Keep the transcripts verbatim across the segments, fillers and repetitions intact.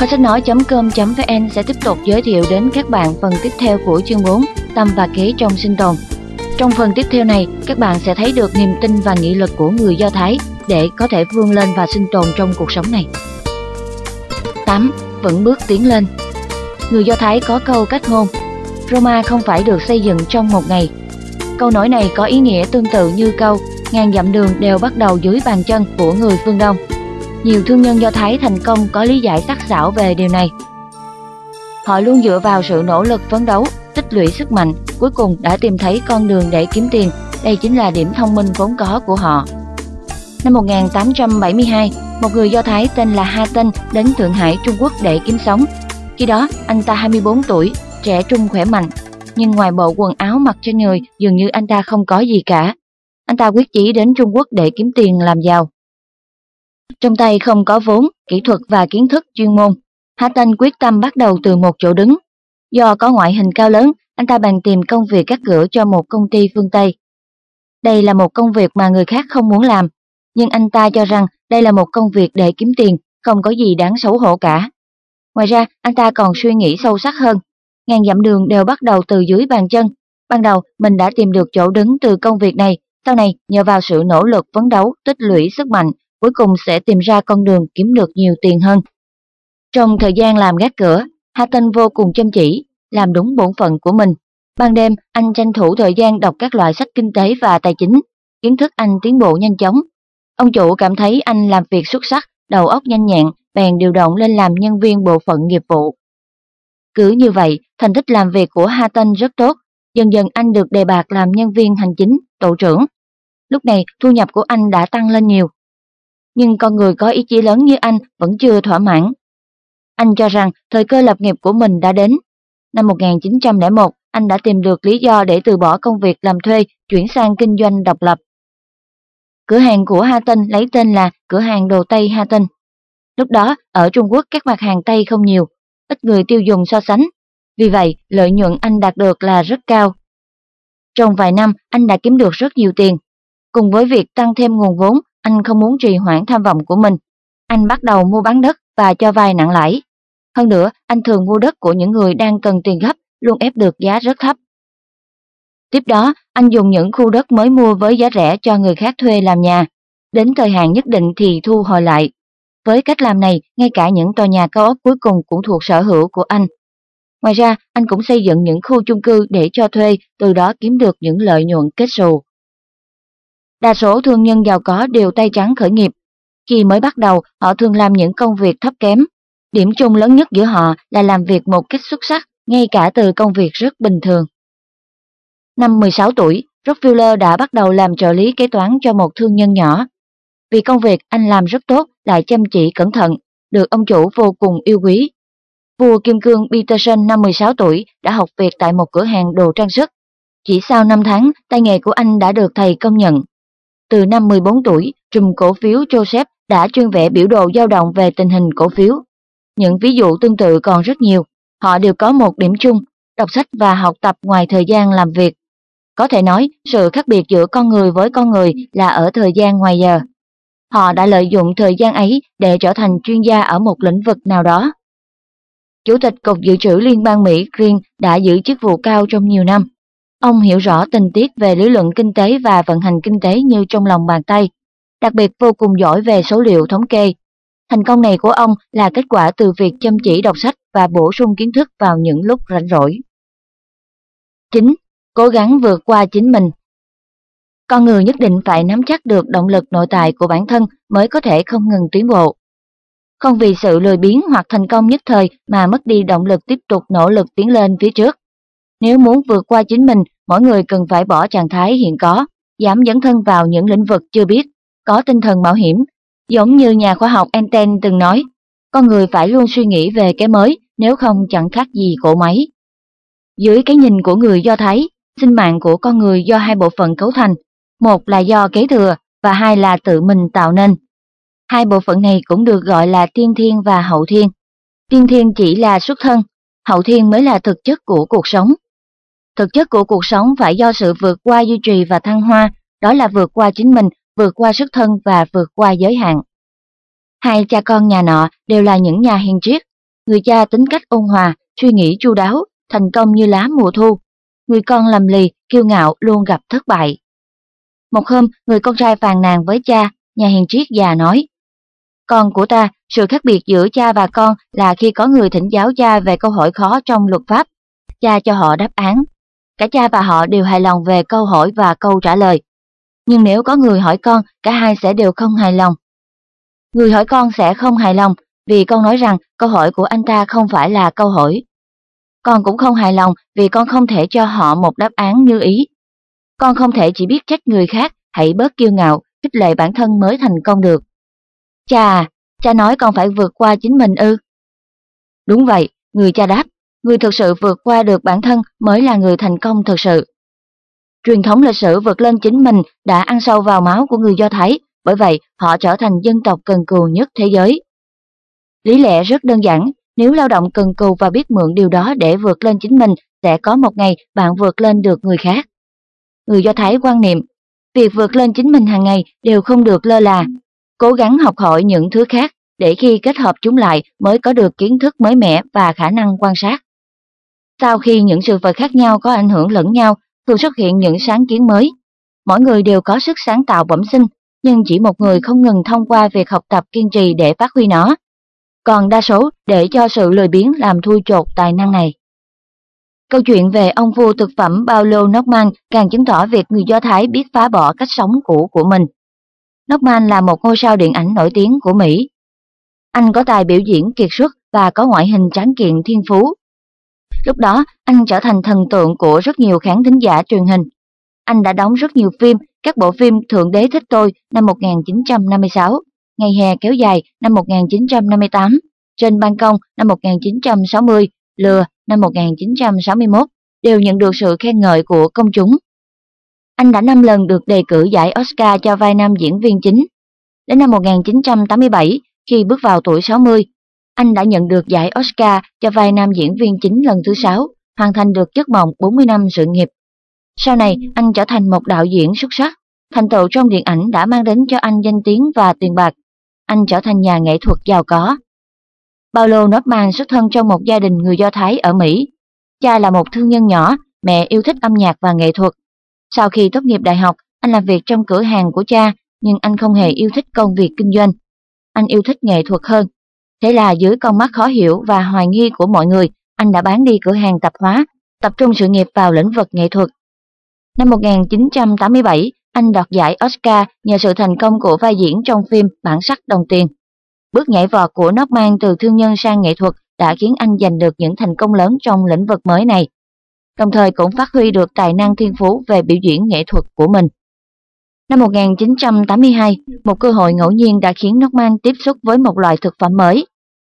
Kho sách nói chấm com chấm vn sẽ tiếp tục giới thiệu đến các bạn phần tiếp theo của chương bốn, tâm và kế trong sinh tồn. Trong phần tiếp theo này, các bạn sẽ thấy được niềm tin và nghị lực của người Do Thái để có thể vươn lên và sinh tồn trong cuộc sống này. tám. Vững bước tiến lên. Người Do Thái có câu cách ngôn: Roma không phải được xây dựng trong một ngày. Câu nói này có ý nghĩa tương tự như câu ngàn dặm đường đều bắt đầu dưới bàn chân của người phương Đông. Nhiều thương nhân Do Thái thành công có lý giải sắc sảo về điều này. Họ luôn dựa vào sự nỗ lực phấn đấu, tích lũy sức mạnh, cuối cùng đã tìm thấy con đường để kiếm tiền. Đây chính là điểm thông minh vốn có của họ. Năm một nghìn tám trăm bảy mươi hai, một người Do Thái tên là Hatton đến Thượng Hải, Trung Quốc để kiếm sống. Khi đó, anh ta hai mươi bốn tuổi, trẻ trung khỏe mạnh, nhưng ngoài bộ quần áo mặc trên người, dường như anh ta không có gì cả. Anh ta quyết chí đến Trung Quốc để kiếm tiền làm giàu. Trong tay không có vốn, kỹ thuật và kiến thức chuyên môn, Hatton quyết tâm bắt đầu từ một chỗ đứng. Do có ngoại hình cao lớn, anh ta bèn tìm công việc cắt cửa cho một công ty phương Tây. Đây là một công việc mà người khác không muốn làm, nhưng anh ta cho rằng đây là một công việc để kiếm tiền, không có gì đáng xấu hổ cả. Ngoài ra, anh ta còn suy nghĩ sâu sắc hơn. Ngàn dặm đường đều bắt đầu từ dưới bàn chân. Ban đầu, mình đã tìm được chỗ đứng từ công việc này, sau này nhờ vào sự nỗ lực phấn đấu, tích lũy sức mạnh, cuối cùng sẽ tìm ra con đường kiếm được nhiều tiền hơn. Trong thời gian làm gác cửa, Hatton vô cùng chăm chỉ, làm đúng bổn phận của mình. Ban đêm, anh tranh thủ thời gian đọc các loại sách kinh tế và tài chính, kiến thức anh tiến bộ nhanh chóng. Ông chủ cảm thấy anh làm việc xuất sắc, đầu óc nhanh nhẹn, bèn điều động lên làm nhân viên bộ phận nghiệp vụ. Cứ như vậy, thành tích làm việc của Hatton rất tốt, dần dần anh được đề bạt làm nhân viên hành chính, tổ trưởng. Lúc này, thu nhập của anh đã tăng lên nhiều. Nhưng con người có ý chí lớn như anh vẫn chưa thỏa mãn. Anh cho rằng thời cơ lập nghiệp của mình đã đến. Năm một nghìn chín trăm lẻ một, anh đã tìm được lý do để từ bỏ công việc làm thuê, chuyển sang kinh doanh độc lập. Cửa hàng của Hatton lấy tên là Cửa hàng Đồ Tây Hatton. Lúc đó, ở Trung Quốc các mặt hàng Tây không nhiều, ít người tiêu dùng so sánh. Vì vậy, lợi nhuận anh đạt được là rất cao. Trong vài năm, anh đã kiếm được rất nhiều tiền. Cùng với việc tăng thêm nguồn vốn, anh không muốn trì hoãn tham vọng của mình. Anh bắt đầu mua bán đất và cho vay nặng lãi. Hơn nữa, anh thường mua đất của những người đang cần tiền gấp, luôn ép được giá rất thấp. Tiếp đó, anh dùng những khu đất mới mua với giá rẻ cho người khác thuê làm nhà. Đến thời hạn nhất định thì thu hồi lại. Với cách làm này, ngay cả những tòa nhà cao ốc cuối cùng cũng thuộc sở hữu của anh. Ngoài ra, anh cũng xây dựng những khu chung cư để cho thuê, từ đó kiếm được những lợi nhuận kết xù. Đa số thương nhân giàu có đều tay trắng khởi nghiệp. Khi mới bắt đầu, họ thường làm những công việc thấp kém. Điểm chung lớn nhất giữa họ là làm việc một cách xuất sắc, ngay cả từ công việc rất bình thường. Năm mười sáu tuổi, Rockefeller đã bắt đầu làm trợ lý kế toán cho một thương nhân nhỏ. Vì công việc anh làm rất tốt, lại chăm chỉ cẩn thận, được ông chủ vô cùng yêu quý. Vua Kim Cương Peterson năm mười sáu tuổi đã học việc tại một cửa hàng đồ trang sức. Chỉ sau năm tháng, tay nghề của anh đã được thầy công nhận. Từ năm mười bốn tuổi, trùm cổ phiếu Joseph đã chuyên vẽ biểu đồ dao động về tình hình cổ phiếu. Những ví dụ tương tự còn rất nhiều. Họ đều có một điểm chung, đọc sách và học tập ngoài thời gian làm việc. Có thể nói, sự khác biệt giữa con người với con người là ở thời gian ngoài giờ. Họ đã lợi dụng thời gian ấy để trở thành chuyên gia ở một lĩnh vực nào đó. Chủ tịch Cục Dự trữ Liên bang Mỹ Green đã giữ chức vụ cao trong nhiều năm. Ông hiểu rõ tình tiết về lý luận kinh tế và vận hành kinh tế như trong lòng bàn tay, đặc biệt vô cùng giỏi về số liệu thống kê. Thành công này của ông là kết quả từ việc chăm chỉ đọc sách và bổ sung kiến thức vào những lúc rảnh rỗi. chín. Cố gắng vượt qua chính mình. Con người nhất định phải nắm chắc được động lực nội tại của bản thân mới có thể không ngừng tiến bộ. Không vì sự lười biếng hoặc thành công nhất thời mà mất đi động lực tiếp tục nỗ lực tiến lên phía trước. Nếu muốn vượt qua chính mình, mỗi người cần phải bỏ trạng thái hiện có, dám dấn thân vào những lĩnh vực chưa biết, có tinh thần mạo hiểm. Giống như nhà khoa học Einstein từng nói, con người phải luôn suy nghĩ về cái mới, nếu không chẳng khác gì cỗ máy. Dưới cái nhìn của người Do Thái, sinh mạng của con người do hai bộ phận cấu thành, một là do kế thừa và hai là tự mình tạo nên. Hai bộ phận này cũng được gọi là tiên thiên và hậu thiên. Tiên thiên chỉ là xuất thân, hậu thiên mới là thực chất của cuộc sống. Thực chất của cuộc sống phải do sự vượt qua duy trì và thăng hoa, đó là vượt qua chính mình, vượt qua xuất thân và vượt qua giới hạn. Hai cha con nhà nọ đều là những nhà hiền triết. Người cha tính cách ôn hòa, suy nghĩ chu đáo, thành công như lá mùa thu. Người con lầm lì, kiêu ngạo luôn gặp thất bại. Một hôm, người con trai phàn nàn với cha, nhà hiền triết già nói: Con của ta, sự khác biệt giữa cha và con là khi có người thỉnh giáo cha về câu hỏi khó trong luật pháp, cha cho họ đáp án. Cả cha và họ đều hài lòng về câu hỏi và câu trả lời. Nhưng nếu có người hỏi con, cả hai sẽ đều không hài lòng. Người hỏi con sẽ không hài lòng vì con nói rằng câu hỏi của anh ta không phải là câu hỏi. Con cũng không hài lòng vì con không thể cho họ một đáp án như ý. Con không thể chỉ biết trách người khác, hãy bớt kiêu ngạo, khích lệ bản thân mới thành công được. Cha à, cha nói con phải vượt qua chính mình ư? Đúng vậy, người cha đáp, người thực sự vượt qua được bản thân mới là người thành công thực sự. Truyền thống lịch sử vượt lên chính mình đã ăn sâu vào máu của người Do Thái, bởi vậy họ trở thành dân tộc cần cù nhất thế giới. Lý lẽ rất đơn giản, nếu lao động cần cù và biết mượn điều đó để vượt lên chính mình, sẽ có một ngày bạn vượt lên được người khác. Người Do Thái quan niệm, việc vượt lên chính mình hàng ngày đều không được lơ là, cố gắng học hỏi những thứ khác để khi kết hợp chúng lại mới có được kiến thức mới mẻ và khả năng quan sát. Sau khi những sự vật khác nhau có ảnh hưởng lẫn nhau, thường xuất hiện những sáng kiến mới. Mỗi người đều có sức sáng tạo bẩm sinh, nhưng chỉ một người không ngừng thông qua việc học tập kiên trì để phát huy nó. Còn đa số để cho sự lười biếng làm thui chột tài năng này. Câu chuyện về ông vua thực phẩm Paulo Norman càng chứng tỏ việc người Do Thái biết phá bỏ cách sống cũ của mình. Norman là một ngôi sao điện ảnh nổi tiếng của Mỹ. Anh có tài biểu diễn kiệt xuất và có ngoại hình tráng kiện thiên phú. Lúc đó, anh trở thành thần tượng của rất nhiều khán thính giả truyền hình. Anh đã đóng rất nhiều phim, các bộ phim Thượng Đế Thích Tôi năm một nghìn chín trăm năm mươi sáu, Ngày Hè Kéo Dài năm một nghìn chín trăm năm mươi tám, Trên Ban Công năm một nghìn chín trăm sáu mươi, Lừa năm một nghìn chín trăm sáu mươi mốt, đều nhận được sự khen ngợi của công chúng. Anh đã năm lần được đề cử giải Oscar cho vai nam diễn viên chính. Đến năm một nghìn chín trăm tám mươi bảy, khi bước vào tuổi sáu mươi, anh đã nhận được giải Oscar cho vai nam diễn viên chính lần thứ sáu, hoàn thành được giấc mộng bốn mươi năm sự nghiệp. Sau này, anh trở thành một đạo diễn xuất sắc. Thành tựu trong điện ảnh đã mang đến cho anh danh tiếng và tiền bạc. Anh trở thành nhà nghệ thuật giàu có. Paulo Norman xuất thân trong một gia đình người Do Thái ở Mỹ. Cha là một thương nhân nhỏ, mẹ yêu thích âm nhạc và nghệ thuật. Sau khi tốt nghiệp đại học, anh làm việc trong cửa hàng của cha, nhưng anh không hề yêu thích công việc kinh doanh. Anh yêu thích nghệ thuật hơn. Thế là dưới con mắt khó hiểu và hoài nghi của mọi người, anh đã bán đi cửa hàng tạp hóa, tập trung sự nghiệp vào lĩnh vực nghệ thuật. Năm một nghìn chín trăm tám mươi bảy, anh đoạt giải Oscar nhờ sự thành công của vai diễn trong phim Bản sắc đồng tiền. Bước nhảy vọt của Norman từ thương nhân sang nghệ thuật đã khiến anh giành được những thành công lớn trong lĩnh vực mới này, đồng thời cũng phát huy được tài năng thiên phú về biểu diễn nghệ thuật của mình. Năm một nghìn chín trăm tám mươi hai, một cơ hội ngẫu nhiên đã khiến Norman tiếp xúc với một loại thực phẩm mới.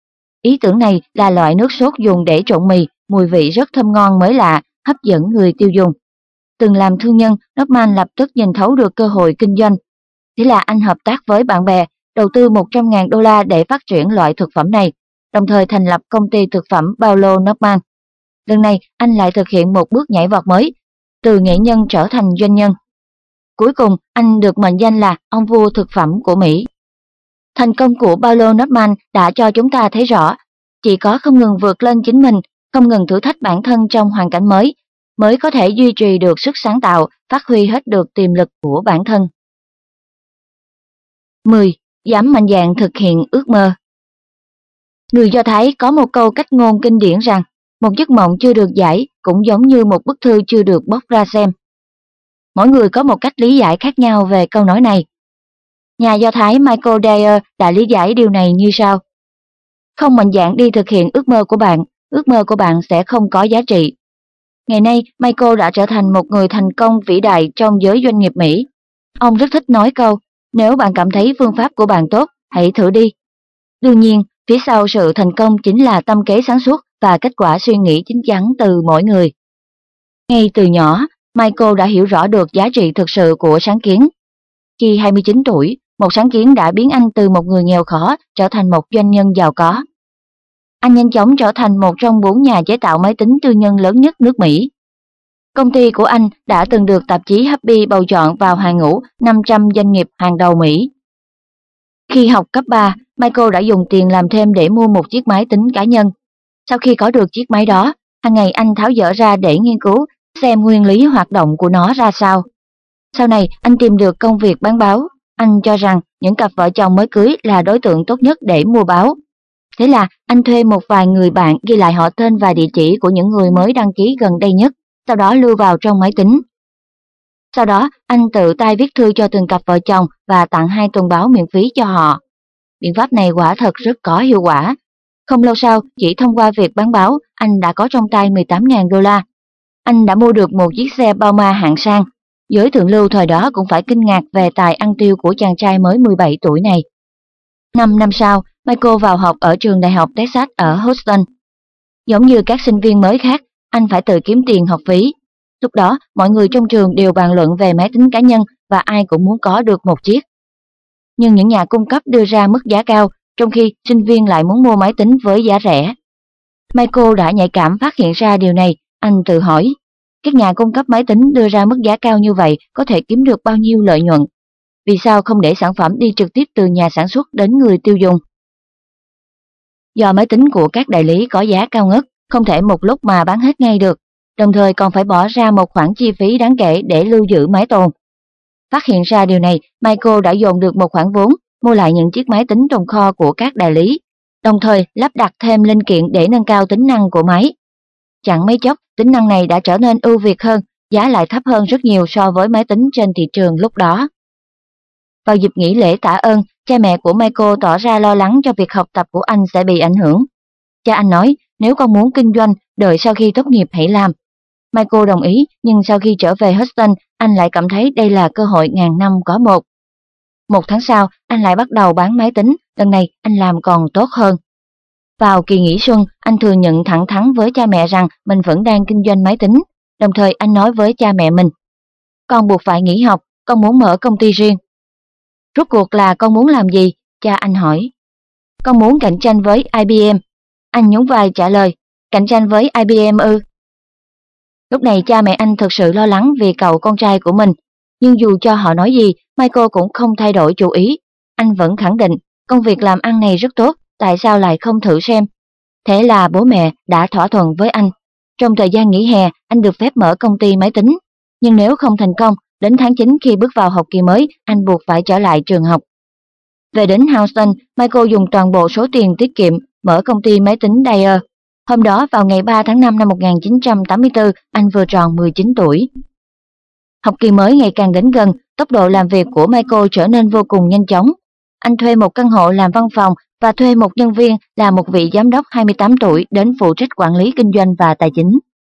Ý tưởng này là loại nước sốt dùng để trộn mì, mùi vị rất thơm ngon mới lạ, hấp dẫn người tiêu dùng. Từng làm thương nhân, Norman lập tức nhìn thấu được cơ hội kinh doanh. Thế là anh hợp tác với bạn bè, đầu tư một trăm nghìn đô la để phát triển loại thực phẩm này, đồng thời thành lập công ty thực phẩm Paulo Norman. Lần này, anh lại thực hiện một bước nhảy vọt mới, từ nghệ nhân trở thành doanh nhân. Cuối cùng, anh được mệnh danh là ông vua thực phẩm của Mỹ. Thành công của Paulo Norman đã cho chúng ta thấy rõ, chỉ có không ngừng vượt lên chính mình, không ngừng thử thách bản thân trong hoàn cảnh mới, mới có thể duy trì được sức sáng tạo, phát huy hết được tiềm lực của bản thân. mười. Dám mạnh dạn thực hiện ước mơ. Người Do Thái có một câu cách ngôn kinh điển rằng, một giấc mộng chưa được giải cũng giống như một bức thư chưa được bóc ra xem. Mỗi người có một cách lý giải khác nhau về câu nói này. Nhà Do Thái Michael Dyer đã lý giải điều này như sau. Không mạnh dạn đi thực hiện ước mơ của bạn, ước mơ của bạn sẽ không có giá trị. Ngày nay, Michael đã trở thành một người thành công vĩ đại trong giới doanh nghiệp Mỹ. Ông rất thích nói câu, nếu bạn cảm thấy phương pháp của bạn tốt, hãy thử đi. Đương nhiên, phía sau sự thành công chính là tâm kế sáng suốt và kết quả suy nghĩ chín chắn từ mỗi người. Ngay từ nhỏ, Michael đã hiểu rõ được giá trị thực sự của sáng kiến. Khi hai mươi chín tuổi, một sáng kiến đã biến anh từ một người nghèo khó trở thành một doanh nhân giàu có. Anh nhanh chóng trở thành một trong bốn nhà chế tạo máy tính tư nhân lớn nhất nước Mỹ. Công ty của anh đã từng được tạp chí Happy bầu chọn vào hàng ngũ năm trăm doanh nghiệp hàng đầu Mỹ. Khi học cấp ba, Michael đã dùng tiền làm thêm để mua một chiếc máy tính cá nhân. Sau khi có được chiếc máy đó, hàng ngày anh tháo dỡ ra để nghiên cứu xem nguyên lý hoạt động của nó ra sao. Sau này, anh tìm được công việc bán báo. Anh cho rằng những cặp vợ chồng mới cưới là đối tượng tốt nhất để mua báo. Thế là anh thuê một vài người bạn ghi lại họ tên và địa chỉ của những người mới đăng ký gần đây nhất, sau đó lưu vào trong máy tính. Sau đó, anh tự tay viết thư cho từng cặp vợ chồng và tặng hai tuần báo miễn phí cho họ. Biện pháp này quả thật rất có hiệu quả. Không lâu sau, chỉ thông qua việc bán báo, anh đã có trong tay mười tám nghìn đô la. Anh đã mua được một chiếc xe Bauma hạng sang. Giới thượng lưu thời đó cũng phải kinh ngạc về tài ăn tiêu của chàng trai mới mười bảy tuổi này. Năm năm sau, Michael vào học ở trường đại học Texas ở Houston. Giống như các sinh viên mới khác, anh phải tự kiếm tiền học phí. Lúc đó, mọi người trong trường đều bàn luận về máy tính cá nhân và ai cũng muốn có được một chiếc. Nhưng những nhà cung cấp đưa ra mức giá cao, trong khi sinh viên lại muốn mua máy tính với giá rẻ. Michael đã nhạy cảm phát hiện ra điều này, anh tự hỏi, các nhà cung cấp máy tính đưa ra mức giá cao như vậy có thể kiếm được bao nhiêu lợi nhuận? Vì sao không để sản phẩm đi trực tiếp từ nhà sản xuất đến người tiêu dùng? Do máy tính của các đại lý có giá cao ngất, không thể một lúc mà bán hết ngay được, đồng thời còn phải bỏ ra một khoản chi phí đáng kể để lưu giữ máy tồn. Phát hiện ra điều này, Michael đã dồn được một khoản vốn, mua lại những chiếc máy tính trong kho của các đại lý, đồng thời lắp đặt thêm linh kiện để nâng cao tính năng của máy. Chẳng mấy chốc, tính năng này đã trở nên ưu việt hơn, giá lại thấp hơn rất nhiều so với máy tính trên thị trường lúc đó. Vào dịp nghỉ lễ tạ ơn, cha mẹ của Michael tỏ ra lo lắng cho việc học tập của anh sẽ bị ảnh hưởng. Cha anh nói, nếu con muốn kinh doanh, đợi sau khi tốt nghiệp hãy làm. Michael đồng ý, nhưng sau khi trở về Houston, anh lại cảm thấy đây là cơ hội ngàn năm có một. Một tháng sau, anh lại bắt đầu bán máy tính, lần này anh làm còn tốt hơn. Vào kỳ nghỉ xuân, anh thừa nhận thẳng thắn với cha mẹ rằng mình vẫn đang kinh doanh máy tính, đồng thời anh nói với cha mẹ mình, con buộc phải nghỉ học, con muốn mở công ty riêng. Rốt cuộc là con muốn làm gì? Cha anh hỏi. Con muốn cạnh tranh với I B M. Anh nhún vai trả lời, cạnh tranh với I B M ư? Lúc này cha mẹ anh thực sự lo lắng vì cậu con trai của mình, nhưng dù cho họ nói gì, Michael cũng không thay đổi chủ ý. Anh vẫn khẳng định, công việc làm ăn này rất tốt, tại sao lại không thử xem? Thế là bố mẹ đã thỏa thuận với anh. Trong thời gian nghỉ hè, anh được phép mở công ty máy tính. Nhưng nếu không thành công, đến tháng chín khi bước vào học kỳ mới, anh buộc phải trở lại trường học. Về đến Houston, Michael dùng toàn bộ số tiền tiết kiệm mở công ty máy tính Dyer. Hôm đó, vào ngày ba tháng năm năm một nghìn chín trăm tám mươi tư, anh vừa tròn mười chín tuổi. Học kỳ mới ngày càng đến gần, tốc độ làm việc của Michael trở nên vô cùng nhanh chóng. Anh thuê một căn hộ làm văn phòng và thuê một nhân viên là một vị giám đốc hai mươi tám tuổi đến phụ trách quản lý kinh doanh và tài chính.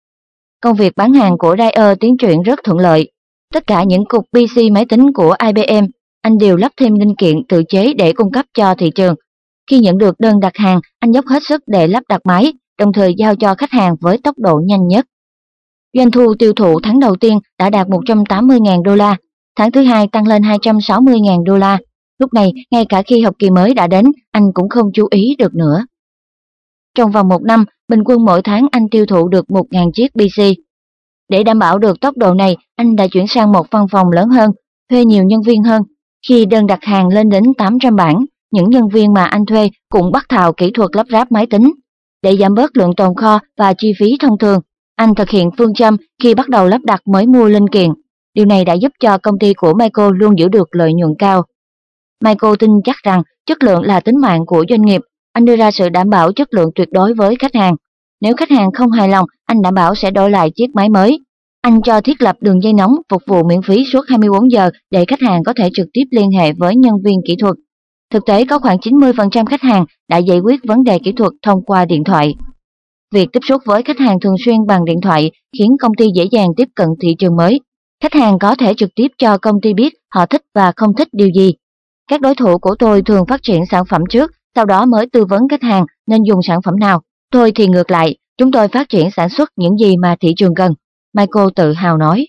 Công việc bán hàng của Dyer tiến triển rất thuận lợi. Tất cả những cục pê xê máy tính của I B M, anh đều lắp thêm linh kiện tự chế để cung cấp cho thị trường. Khi nhận được đơn đặt hàng, anh dốc hết sức để lắp đặt máy, đồng thời giao cho khách hàng với tốc độ nhanh nhất. Doanh thu tiêu thụ tháng đầu tiên đã đạt một trăm tám mươi nghìn đô la, tháng thứ hai tăng lên hai trăm sáu mươi nghìn đô la. Lúc này, ngay cả khi học kỳ mới đã đến, anh cũng không chú ý được nữa. Trong vòng một năm, bình quân mỗi tháng anh tiêu thụ được một nghìn chiếc pê xê. Để đảm bảo được tốc độ này, anh đã chuyển sang một văn phòng lớn hơn, thuê nhiều nhân viên hơn. Khi đơn đặt hàng lên đến tám trăm bản, những nhân viên mà anh thuê cũng bắt thạo kỹ thuật lắp ráp máy tính. Để giảm bớt lượng tồn kho và chi phí thông thường, anh thực hiện phương châm khi bắt đầu lắp đặt mới mua linh kiện. Điều này đã giúp cho công ty của Michael luôn giữ được lợi nhuận cao. Michael tin chắc rằng chất lượng là tính mạng của doanh nghiệp. Anh đưa ra sự đảm bảo chất lượng tuyệt đối với khách hàng. Nếu khách hàng không hài lòng, anh đảm bảo sẽ đổi lại chiếc máy mới. Anh cho thiết lập đường dây nóng phục vụ miễn phí suốt hai mươi bốn giờ để khách hàng có thể trực tiếp liên hệ với nhân viên kỹ thuật. Thực tế có khoảng chín mươi phần trăm khách hàng đã giải quyết vấn đề kỹ thuật thông qua điện thoại. Việc tiếp xúc với khách hàng thường xuyên bằng điện thoại khiến công ty dễ dàng tiếp cận thị trường mới. Khách hàng có thể trực tiếp cho công ty biết họ thích và không thích điều gì. Các đối thủ của tôi thường phát triển sản phẩm trước, sau đó mới tư vấn khách hàng nên dùng sản phẩm nào. Tôi thì ngược lại, chúng tôi phát triển sản xuất những gì mà thị trường cần. Michael tự hào nói.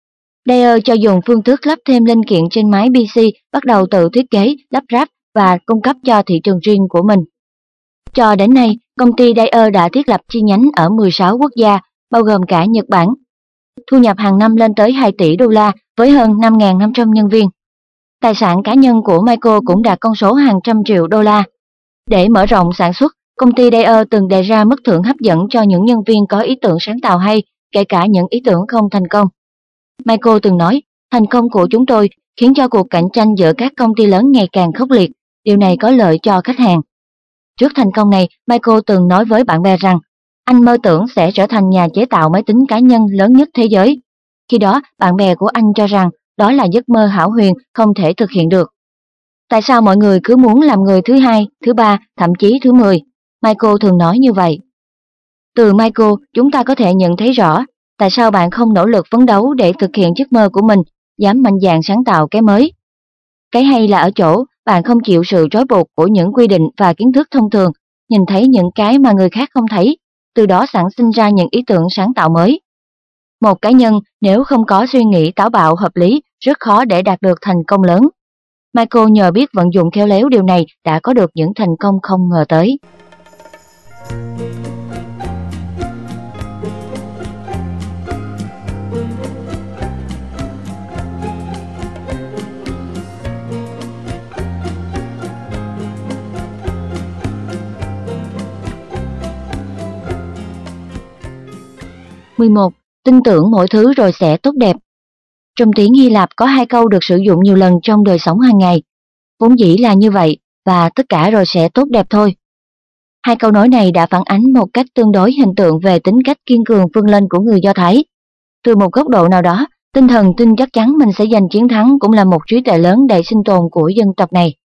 Dyer cho dùng phương thức lắp thêm linh kiện trên máy pê xê, bắt đầu tự thiết kế, lắp ráp và cung cấp cho thị trường riêng của mình. Cho đến nay, công ty Dyer đã thiết lập chi nhánh ở mười sáu quốc gia, bao gồm cả Nhật Bản. Thu nhập hàng năm lên tới hai tỷ đô la với hơn năm nghìn năm trăm nhân viên. Tài sản cá nhân của Michael cũng đạt con số hàng trăm triệu đô la. Để mở rộng sản xuất, Công ty Dare từng đề ra mức thưởng hấp dẫn cho những nhân viên có ý tưởng sáng tạo hay, kể cả những ý tưởng không thành công. Michael từng nói, thành công của chúng tôi khiến cho cuộc cạnh tranh giữa các công ty lớn ngày càng khốc liệt, điều này có lợi cho khách hàng. Trước thành công này, Michael từng nói với bạn bè rằng, anh mơ tưởng sẽ trở thành nhà chế tạo máy tính cá nhân lớn nhất thế giới. Khi đó, bạn bè của anh cho rằng đó là giấc mơ hão huyền không thể thực hiện được. Tại sao mọi người cứ muốn làm người thứ hai, thứ ba, thậm chí thứ mười? Michael thường nói như vậy. Từ Michael, chúng ta có thể nhận thấy rõ tại sao bạn không nỗ lực phấn đấu để thực hiện giấc mơ của mình, dám mạnh dạn sáng tạo cái mới. Cái hay là ở chỗ, bạn không chịu sự trói buộc của những quy định và kiến thức thông thường, nhìn thấy những cái mà người khác không thấy, từ đó sản sinh ra những ý tưởng sáng tạo mới. Một cá nhân nếu không có suy nghĩ táo bạo hợp lý, rất khó để đạt được thành công lớn. Michael nhờ biết vận dụng khéo léo điều này đã có được những thành công không ngờ tới. mười một. Tin tưởng mọi thứ rồi sẽ tốt đẹp. Trong tiếng Hy Lạp có hai câu được sử dụng nhiều lần trong đời sống hàng ngày. Vốn dĩ là như vậy và tất cả rồi sẽ tốt đẹp thôi. Hai câu nói này đã phản ánh một cách tương đối hình tượng về tính cách kiên cường vươn lên của người Do Thái. Từ một góc độ nào đó, tinh thần tin chắc chắn mình sẽ giành chiến thắng cũng là một trí tuệ lớn để sinh tồn của dân tộc này.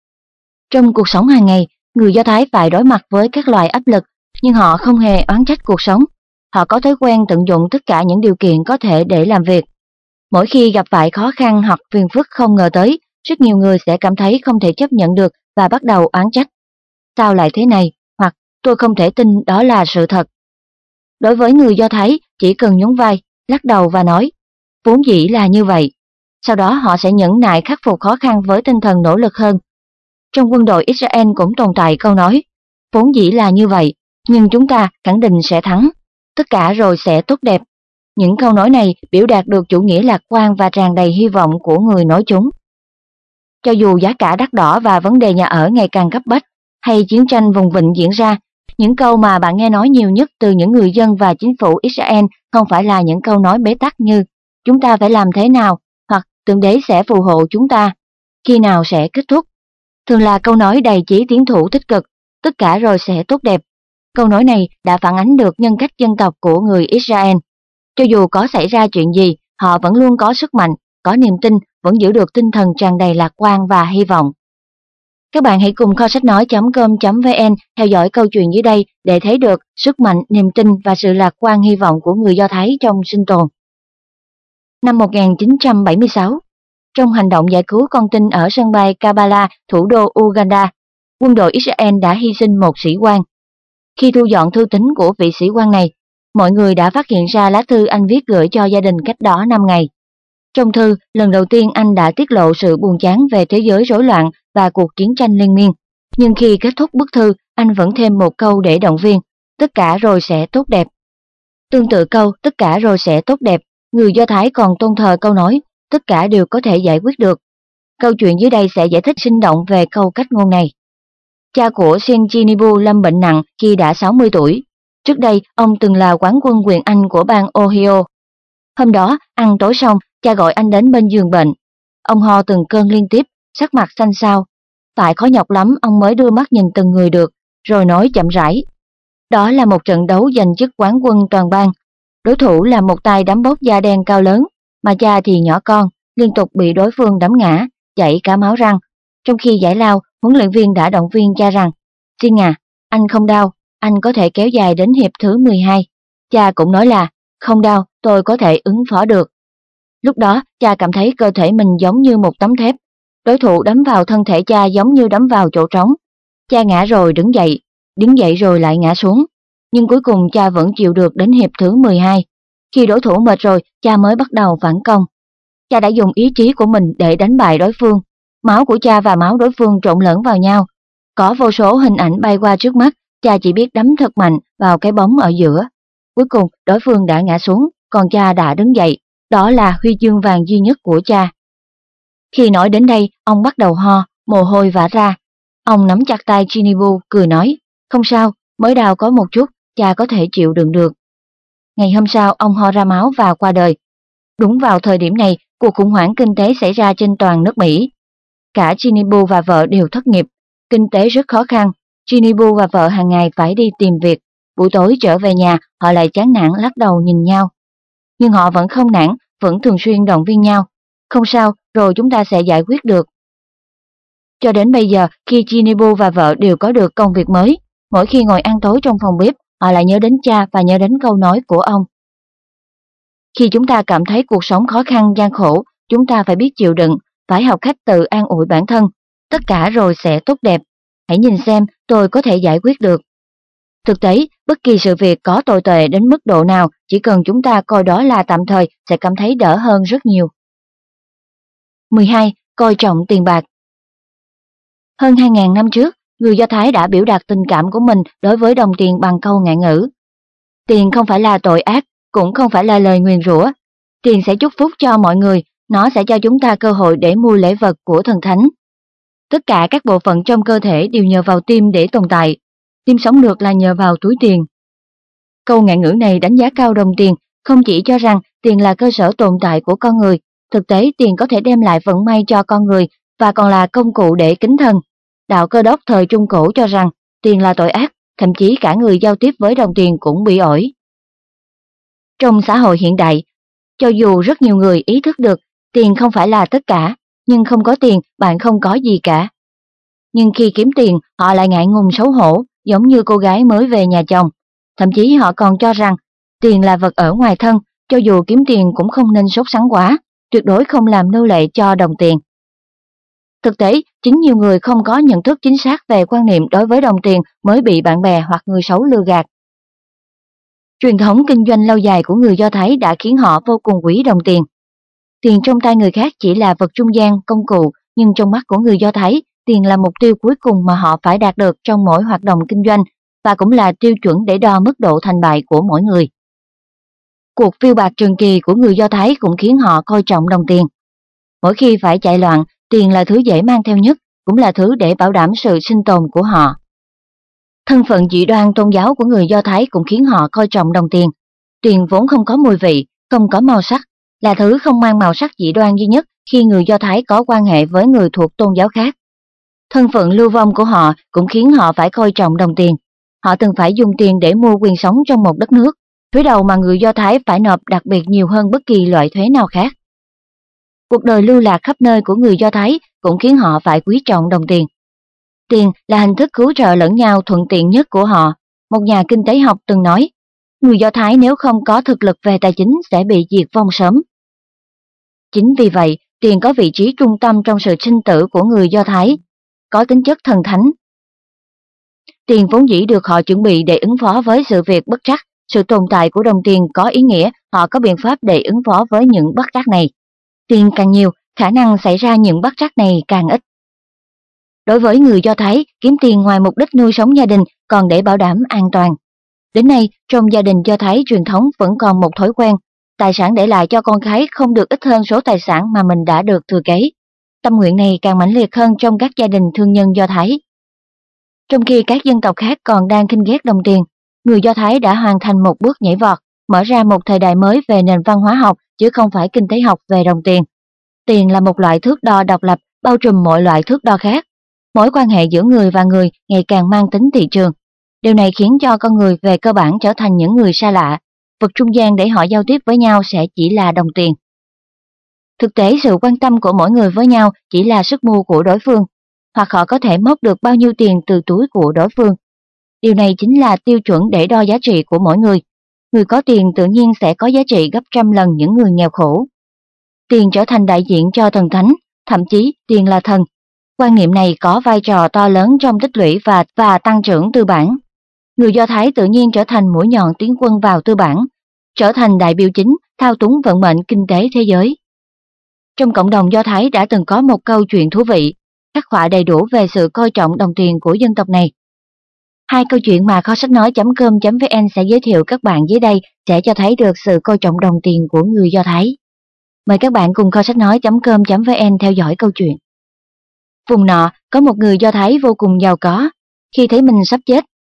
Trong cuộc sống hàng ngày, người Do Thái phải đối mặt với các loại áp lực, nhưng họ không hề oán trách cuộc sống. Họ có thói quen tận dụng tất cả những điều kiện có thể để làm việc. Mỗi khi gặp phải khó khăn hoặc phiền phức không ngờ tới, rất nhiều người sẽ cảm thấy không thể chấp nhận được và bắt đầu oán trách. Sao lại thế này? Hoặc tôi không thể tin đó là sự thật. Đối với người Do Thái, chỉ cần nhún vai, lắc đầu và nói, vốn dĩ là như vậy. Sau đó họ sẽ nhẫn nại khắc phục khó khăn với tinh thần nỗ lực hơn. Trong quân đội Israel cũng tồn tại câu nói, vốn dĩ là như vậy, nhưng chúng ta khẳng định sẽ thắng. Tất cả rồi sẽ tốt đẹp. Những câu nói này biểu đạt được chủ nghĩa lạc quan và tràn đầy hy vọng của người nói chúng. Cho dù giá cả đắt đỏ và vấn đề nhà ở ngày càng cấp bách, hay chiến tranh vùng vịnh diễn ra, những câu mà bạn nghe nói nhiều nhất từ những người dân và chính phủ Israel không phải là những câu nói bế tắc như chúng ta phải làm thế nào, hoặc Thượng Đế sẽ phù hộ chúng ta, khi nào sẽ kết thúc. Thường là câu nói đầy chí tiến thủ tích cực, tất cả rồi sẽ tốt đẹp. Câu nói này đã phản ánh được nhân cách dân tộc của người Israel. Cho dù có xảy ra chuyện gì, họ vẫn luôn có sức mạnh, có niềm tin, vẫn giữ được tinh thần tràn đầy lạc quan và hy vọng. Các bạn hãy cùng kho sách nói chấm com chấm vn theo dõi câu chuyện dưới đây để thấy được sức mạnh, niềm tin và sự lạc quan hy vọng của người Do Thái trong sinh tồn. Năm một nghìn chín trăm bảy mươi sáu, trong hành động giải cứu con tin ở sân bay Kampala, thủ đô Uganda, quân đội Israel đã hy sinh một sĩ quan. Khi thu dọn thư tín của vị sĩ quan này, mọi người đã phát hiện ra lá thư anh viết gửi cho gia đình cách đó năm ngày. Trong thư, lần đầu tiên anh đã tiết lộ sự buồn chán về thế giới rối loạn và cuộc chiến tranh liên miên. Nhưng khi kết thúc bức thư, anh vẫn thêm một câu để động viên, tất cả rồi sẽ tốt đẹp. Tương tự câu, tất cả rồi sẽ tốt đẹp, người Do Thái còn tôn thờ câu nói, tất cả đều có thể giải quyết được. Câu chuyện dưới đây sẽ giải thích sinh động về câu cách ngôn này. Cha của Shinjinibu lâm bệnh nặng khi đã sáu mươi tuổi. Trước đây, ông từng là quán quân quyền Anh của bang Ohio. Hôm đó, ăn tối xong, cha gọi anh đến bên giường bệnh. Ông ho từng cơn liên tiếp, sắc mặt xanh xao. Phải khó nhọc lắm ông mới đưa mắt nhìn từng người được, rồi nói chậm rãi. Đó là một trận đấu giành chức quán quân toàn bang. Đối thủ là một tay đấm bốc da đen cao lớn, mà cha thì nhỏ con, liên tục bị đối phương đấm ngã, chảy cả máu răng. Trong khi giải lao, huấn luyện viên đã động viên cha rằng, Xin à, anh không đau, anh có thể kéo dài đến hiệp thứ mười hai. Cha cũng nói là, không đau, tôi có thể ứng phó được. Lúc đó, cha cảm thấy cơ thể mình giống như một tấm thép. Đối thủ đấm vào thân thể cha giống như đấm vào chỗ trống. Cha ngã rồi đứng dậy, đứng dậy rồi lại ngã xuống. Nhưng cuối cùng cha vẫn chịu được đến hiệp thứ mười hai. Khi đối thủ mệt rồi, cha mới bắt đầu phản công. Cha đã dùng ý chí của mình để đánh bại đối phương. Máu của cha và máu đối phương trộn lẫn vào nhau. Có vô số hình ảnh bay qua trước mắt, cha chỉ biết đấm thật mạnh vào cái bóng ở giữa. Cuối cùng, đối phương đã ngã xuống, còn cha đã đứng dậy. Đó là huy chương vàng duy nhất của cha. Khi nói đến đây, ông bắt đầu ho, mồ hôi vã ra. Ông nắm chặt tay Shinibu, cười nói, Không sao, mới đau có một chút, cha có thể chịu đựng được. Ngày hôm sau, ông ho ra máu và qua đời. Đúng vào thời điểm này, cuộc khủng hoảng kinh tế xảy ra trên toàn nước Mỹ. Cả Jinibu và vợ đều thất nghiệp, kinh tế rất khó khăn. Jinibu và vợ hàng ngày phải đi tìm việc, buổi tối trở về nhà họ lại chán nản lắc đầu nhìn nhau. Nhưng họ vẫn không nản, vẫn thường xuyên động viên nhau. Không sao, rồi chúng ta sẽ giải quyết được. Cho đến bây giờ, khi Jinibu và vợ đều có được công việc mới, mỗi khi ngồi ăn tối trong phòng bếp, họ lại nhớ đến cha và nhớ đến câu nói của ông. Khi chúng ta cảm thấy cuộc sống khó khăn, gian khổ, chúng ta phải biết chịu đựng, phải học cách tự an ủi bản thân. Tất cả rồi sẽ tốt đẹp. Hãy nhìn xem, tôi có thể giải quyết được. Thực tế, bất kỳ sự việc có tồi tệ đến mức độ nào, chỉ cần chúng ta coi đó là tạm thời sẽ cảm thấy đỡ hơn rất nhiều. mười hai. Coi trọng tiền bạc. Hơn hai nghìn năm trước, người Do Thái đã biểu đạt tình cảm của mình đối với đồng tiền bằng câu ngạn ngữ. Tiền không phải là tội ác, cũng không phải là lời nguyền rủa. Tiền sẽ chúc phúc cho mọi người, nó sẽ cho chúng ta cơ hội để mua lễ vật của thần thánh. Tất cả các bộ phận trong cơ thể đều nhờ vào tim để tồn tại. Tim sống được là nhờ vào túi tiền. Câu ngạn ngữ này đánh giá cao đồng tiền, không chỉ cho rằng tiền là cơ sở tồn tại của con người, thực tế tiền có thể đem lại vận may cho con người và còn là công cụ để kính thần. Đạo Cơ Đốc thời Trung Cổ cho rằng tiền là tội ác, thậm chí cả người giao tiếp với đồng tiền cũng bị ổi. Trong xã hội hiện đại, cho dù rất nhiều người ý thức được tiền không phải là tất cả, nhưng không có tiền bạn không có gì cả. Nhưng khi kiếm tiền, họ lại ngại ngùng xấu hổ, giống như cô gái mới về nhà chồng. Thậm chí họ còn cho rằng tiền là vật ở ngoài thân, cho dù kiếm tiền cũng không nên sốt sắng quá, tuyệt đối không làm nô lệ cho đồng tiền. Thực tế, chính nhiều người không có nhận thức chính xác về quan niệm đối với đồng tiền mới bị bạn bè hoặc người xấu lừa gạt. Truyền thống kinh doanh lâu dài của người Do Thái đã khiến họ vô cùng quý đồng tiền. Tiền trong tay người khác chỉ là vật trung gian, công cụ, nhưng trong mắt của người Do Thái, tiền là mục tiêu cuối cùng mà họ phải đạt được trong mỗi hoạt động kinh doanh và cũng là tiêu chuẩn để đo mức độ thành bại của mỗi người. Cuộc phiêu bạt trường kỳ của người Do Thái cũng khiến họ coi trọng đồng tiền. Mỗi khi phải chạy loạn, tiền là thứ dễ mang theo nhất, cũng là thứ để bảo đảm sự sinh tồn của họ. Thân phận dị đoan tôn giáo của người Do Thái cũng khiến họ coi trọng đồng tiền. Tiền vốn không có mùi vị, không có màu sắc, là thứ không mang màu sắc dị đoan duy nhất khi người Do Thái có quan hệ với người thuộc tôn giáo khác. Thân phận lưu vong của họ cũng khiến họ phải coi trọng đồng tiền. Họ từng phải dùng tiền để mua quyền sống trong một đất nước, thuế đầu mà người Do Thái phải nộp đặc biệt nhiều hơn bất kỳ loại thuế nào khác. Cuộc đời lưu lạc khắp nơi của người Do Thái cũng khiến họ phải quý trọng đồng tiền. Tiền là hình thức cứu trợ lẫn nhau thuận tiện nhất của họ. Một nhà kinh tế học từng nói, người Do Thái nếu không có thực lực về tài chính sẽ bị diệt vong sớm. Chính vì vậy, tiền có vị trí trung tâm trong sự sinh tử của người Do Thái, có tính chất thần thánh. Tiền vốn dĩ được họ chuẩn bị để ứng phó với sự việc bất trắc, sự tồn tại của đồng tiền có ý nghĩa họ có biện pháp để ứng phó với những bất trắc này. Tiền càng nhiều, khả năng xảy ra những bất trắc này càng ít. Đối với người Do Thái, kiếm tiền ngoài mục đích nuôi sống gia đình còn để bảo đảm an toàn. Đến nay, trong gia đình Do Thái truyền thống vẫn còn một thói quen, tài sản để lại cho con cái không được ít hơn số tài sản mà mình đã được thừa kế. Tâm nguyện này càng mãnh liệt hơn trong các gia đình thương nhân Do Thái. Trong khi các dân tộc khác còn đang khinh ghét đồng tiền, người Do Thái đã hoàn thành một bước nhảy vọt, mở ra một thời đại mới về nền văn hóa học chứ không phải kinh tế học về đồng tiền. Tiền là một loại thước đo độc lập, bao trùm mọi loại thước đo khác. Mối quan hệ giữa người và người ngày càng mang tính thị trường. Điều này khiến cho con người về cơ bản trở thành những người xa lạ. Vật trung gian để họ giao tiếp với nhau sẽ chỉ là đồng tiền. Thực tế, sự quan tâm của mỗi người với nhau chỉ là sức mua của đối phương, hoặc họ có thể móc được bao nhiêu tiền từ túi của đối phương. Điều này chính là tiêu chuẩn để đo giá trị của mỗi người. Người có tiền tự nhiên sẽ có giá trị gấp trăm lần những người nghèo khổ. Tiền trở thành đại diện cho thần thánh, thậm chí tiền là thần. Quan niệm này có vai trò to lớn trong tích lũy và, và tăng trưởng tư bản. Người Do Thái tự nhiên trở thành mũi nhọn tiến quân vào tư bản, trở thành đại biểu chính thao túng vận mệnh kinh tế thế giới. Trong cộng đồng Do Thái đã từng có một câu chuyện thú vị, khắc họa đầy đủ về sự coi trọng đồng tiền của dân tộc này. Hai câu chuyện mà kho sách nói chấm com chấm vn sẽ giới thiệu các bạn dưới đây sẽ cho thấy được sự coi trọng đồng tiền của người Do Thái. Mời các bạn cùng kho sách nói chấm com chấm vn theo dõi câu chuyện. Vùng nọ, có một người Do Thái vô cùng giàu có. Khi thấy mình sắp chết,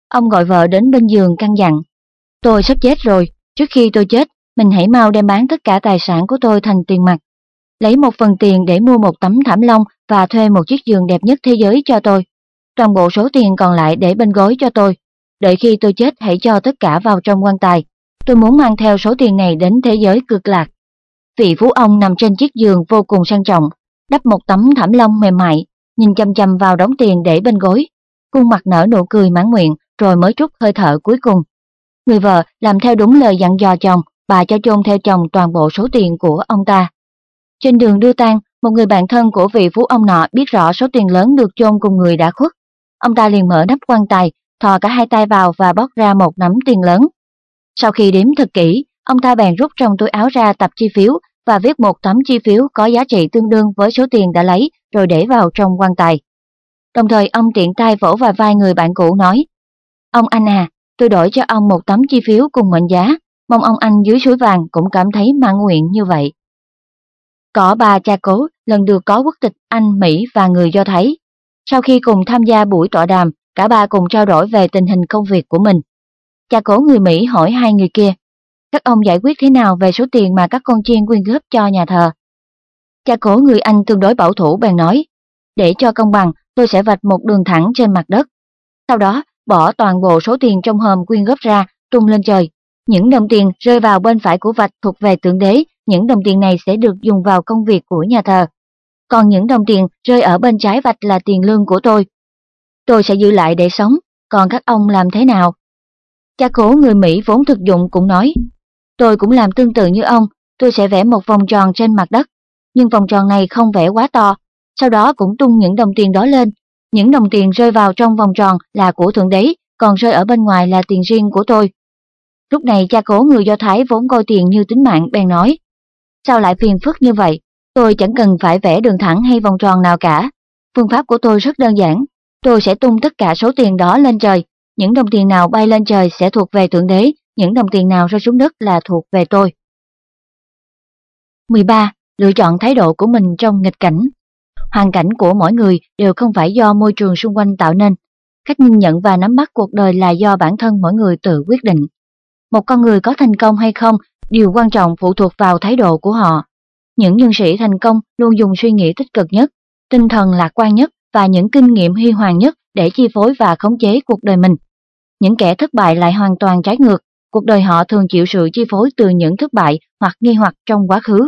Ông gọi vợ đến bên giường căn dặn: "Tôi sắp chết rồi, trước khi tôi chết, mình hãy mau đem bán tất cả tài sản của tôi thành tiền mặt. Lấy một phần tiền để mua một tấm thảm lông và thuê một chiếc giường đẹp nhất thế giới cho tôi. Toàn bộ số tiền còn lại để bên gối cho tôi. Đợi khi tôi chết hãy cho tất cả vào trong quan tài. Tôi muốn mang theo số tiền này đến thế giới cực lạc." Vị phú ông nằm trên chiếc giường vô cùng sang trọng, đắp một tấm thảm lông mềm mại, nhìn chăm chăm vào đống tiền để bên gối, khuôn mặt nở nụ cười mãn nguyện, rồi mới trút hơi thở cuối cùng. Người vợ làm theo đúng lời dặn dò chồng, bà cho chôn theo chồng toàn bộ số tiền của ông ta. Trên đường đưa tang, một người bạn thân của vị phú ông nọ biết rõ số tiền lớn được chôn cùng người đã khuất. Ông ta liền mở nắp quan tài, thò cả hai tay vào và bóc ra một nắm tiền lớn. Sau khi đếm thật kỹ, ông ta bèn rút trong túi áo ra tập chi phiếu và viết một tấm chi phiếu có giá trị tương đương với số tiền đã lấy rồi để vào trong quan tài. Đồng thời ông tiện tay vỗ vào vai người bạn cũ nói: "Ông anh à, tôi đổi cho ông một tấm chi phiếu cùng mệnh giá, mong ông anh dưới suối vàng cũng cảm thấy mãn nguyện như vậy." Có ba cha cố lần lượt có quốc tịch Anh, Mỹ và người Do Thái. Sau khi cùng tham gia buổi tọa đàm, cả ba cùng trao đổi về tình hình công việc của mình. Cha cố người Mỹ hỏi hai người kia: "Các ông giải quyết thế nào về số tiền mà các con chiên quyên góp cho nhà thờ?" Cha cố người Anh tương đối bảo thủ bèn nói: "Để cho công bằng, tôi sẽ vạch một đường thẳng trên mặt đất. Sau đó, bỏ toàn bộ số tiền trong hòm quyên góp ra, tung lên trời. Những đồng tiền rơi vào bên phải của vạch thuộc về Thượng Đế, những đồng tiền này sẽ được dùng vào công việc của nhà thờ. Còn những đồng tiền rơi ở bên trái vạch là tiền lương của tôi. Tôi sẽ giữ lại để sống, còn các ông làm thế nào?" Cha cố người Mỹ vốn thực dụng cũng nói: "Tôi cũng làm tương tự như ông, tôi sẽ vẽ một vòng tròn trên mặt đất, nhưng vòng tròn này không vẽ quá to, sau đó cũng tung những đồng tiền đó lên. Những đồng tiền rơi vào trong vòng tròn là của Thượng Đế, còn rơi ở bên ngoài là tiền riêng của tôi." Lúc này cha cố người Do Thái vốn coi tiền như tính mạng bèn nói: "Sao lại phiền phức như vậy? Tôi chẳng cần phải vẽ đường thẳng hay vòng tròn nào cả. Phương pháp của tôi rất đơn giản, tôi sẽ tung tất cả số tiền đó lên trời. Những đồng tiền nào bay lên trời sẽ thuộc về Thượng Đế, những đồng tiền nào rơi xuống đất là thuộc về tôi." mười ba. Lựa chọn thái độ của mình trong nghịch cảnh. Hoàn cảnh của mỗi người đều không phải do môi trường xung quanh tạo nên. Cách nhìn nhận và nắm bắt cuộc đời là do bản thân mỗi người tự quyết định. Một con người có thành công hay không, điều quan trọng phụ thuộc vào thái độ của họ. Những nhân sĩ thành công luôn dùng suy nghĩ tích cực nhất, tinh thần lạc quan nhất và những kinh nghiệm huy hoàng nhất để chi phối và khống chế cuộc đời mình. Những kẻ thất bại lại hoàn toàn trái ngược, cuộc đời họ thường chịu sự chi phối từ những thất bại hoặc nghi hoặc trong quá khứ.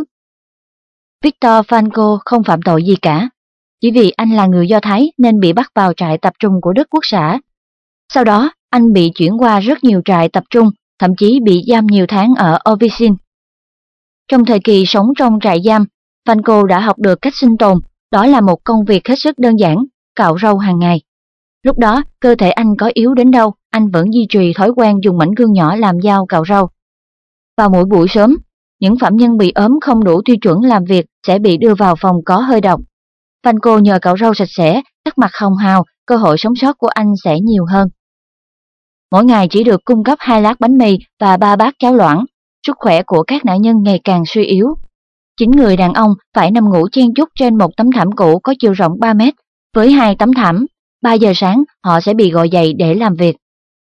Viktor Frankl không phạm tội gì cả. Chỉ vì anh là người Do Thái nên bị bắt vào trại tập trung của Đức Quốc xã. Sau đó, anh bị chuyển qua rất nhiều trại tập trung, thậm chí bị giam nhiều tháng ở Auschwitz. Trong thời kỳ sống trong trại giam, Frankl đã học được cách sinh tồn, đó là một công việc hết sức đơn giản, cạo râu hàng ngày. Lúc đó, cơ thể anh có yếu đến đâu, anh vẫn duy trì thói quen dùng mảnh gương nhỏ làm dao cạo râu. Vào mỗi buổi sớm, những phạm nhân bị ốm không đủ tiêu chuẩn làm việc sẽ bị đưa vào phòng có hơi độc. Frankl nhờ cạo râu sạch sẽ, sắc mặt hồng hào, cơ hội sống sót của anh sẽ nhiều hơn. Mỗi ngày chỉ được cung cấp hai lát bánh mì và ba bát cháo loãng, sức khỏe của các nạn nhân ngày càng suy yếu. Chín người đàn ông phải nằm ngủ chen chúc trên một tấm thảm cũ có chiều rộng ba mét, với hai tấm thảm. ba giờ sáng họ sẽ bị gọi dậy để làm việc.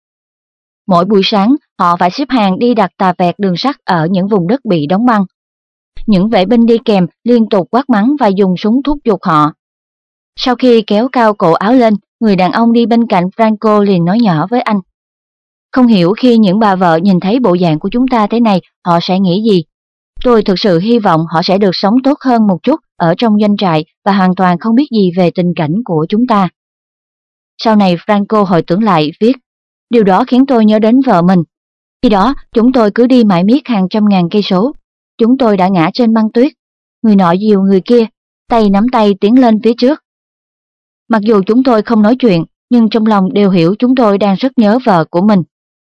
Mỗi buổi sáng họ phải xếp hàng đi đặt tà vẹt đường sắt ở những vùng đất bị đóng băng. Những vệ binh đi kèm liên tục quát mắng và dùng súng thúc giục họ. Sau khi kéo cao cổ áo lên, người đàn ông đi bên cạnh Frankl liền nói nhỏ với anh: "Không hiểu khi những bà vợ nhìn thấy bộ dạng của chúng ta thế này, họ sẽ nghĩ gì. Tôi thực sự hy vọng họ sẽ được sống tốt hơn một chút ở trong doanh trại và hoàn toàn không biết gì về tình cảnh của chúng ta." Sau này Frankl hồi tưởng lại viết: "Điều đó khiến tôi nhớ đến vợ mình. Khi đó chúng tôi cứ đi mãi miết hàng trăm ngàn cây số. Chúng tôi đã ngã trên băng tuyết. Người nọ dìu người kia, tay nắm tay tiến lên phía trước. Mặc dù chúng tôi không nói chuyện, nhưng trong lòng đều hiểu chúng tôi đang rất nhớ vợ của mình.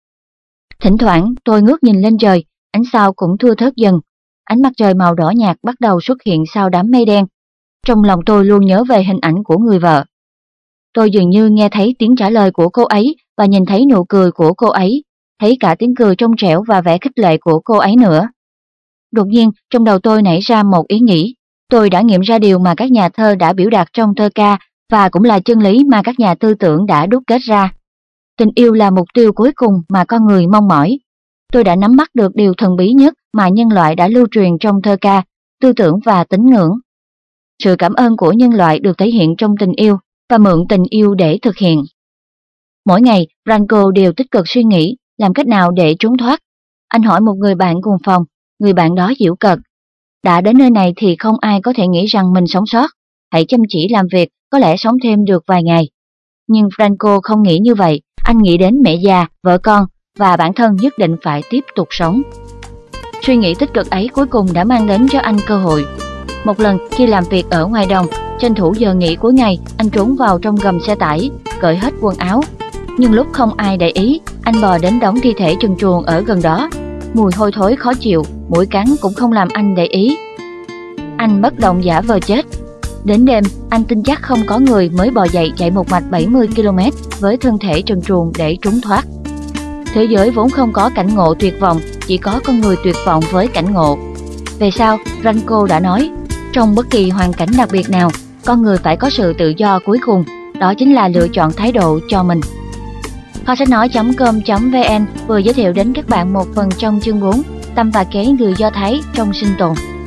Thỉnh thoảng tôi ngước nhìn lên trời, ánh sao cũng thưa thớt dần. Ánh mặt trời màu đỏ nhạt bắt đầu xuất hiện sau đám mây đen. Trong lòng tôi luôn nhớ về hình ảnh của người vợ. Tôi dường như nghe thấy tiếng trả lời của cô ấy và nhìn thấy nụ cười của cô ấy, thấy cả tiếng cười trong trẻo và vẻ khích lệ của cô ấy nữa. Đột nhiên, trong đầu tôi nảy ra một ý nghĩ. Tôi đã nghiệm ra điều mà các nhà thơ đã biểu đạt trong thơ ca và cũng là chân lý mà các nhà tư tưởng đã đúc kết ra. Tình yêu là mục tiêu cuối cùng mà con người mong mỏi. Tôi đã nắm bắt được điều thần bí nhất mà nhân loại đã lưu truyền trong thơ ca, tư tưởng và tín ngưỡng. Sự cảm ơn của nhân loại được thể hiện trong tình yêu và mượn tình yêu để thực hiện. Mỗi ngày, Franco đều tích cực suy nghĩ làm cách nào để trốn thoát. Anh hỏi một người bạn cùng phòng, người bạn đó giễu cợt. Đã đến nơi này thì không ai có thể nghĩ rằng mình sống sót. Hãy chăm chỉ làm việc, có lẽ sống thêm được vài ngày. Nhưng Franco không nghĩ như vậy, anh nghĩ đến mẹ già, vợ con và bản thân nhất định phải tiếp tục sống. Suy nghĩ tích cực ấy cuối cùng đã mang đến cho anh cơ hội. Một lần khi làm việc ở ngoài đồng, tranh thủ giờ nghỉ cuối ngày, anh trốn vào trong gầm xe tải, cởi hết quần áo. Nhưng lúc không ai để ý, anh bò đến đống thi thể trần truồng ở gần đó. Mùi hôi thối khó chịu, mũi cắn cũng không làm anh để ý. Anh bất động giả vờ chết. Đến đêm, anh tin chắc không có người mới bò dậy chạy một mạch bảy mươi ki lô mét với thân thể trần truồng để trốn thoát. Thế giới vốn không có cảnh ngộ tuyệt vọng, chỉ có con người tuyệt vọng với cảnh ngộ. Về sau, Franco đã nói, trong bất kỳ hoàn cảnh đặc biệt nào, con người phải có sự tự do cuối cùng, đó chính là lựa chọn thái độ cho mình. Kho sách nói chấm com chấm vn vừa giới thiệu đến các bạn một phần trong chương bốn, tâm và kế người Do Thái trong sinh tồn.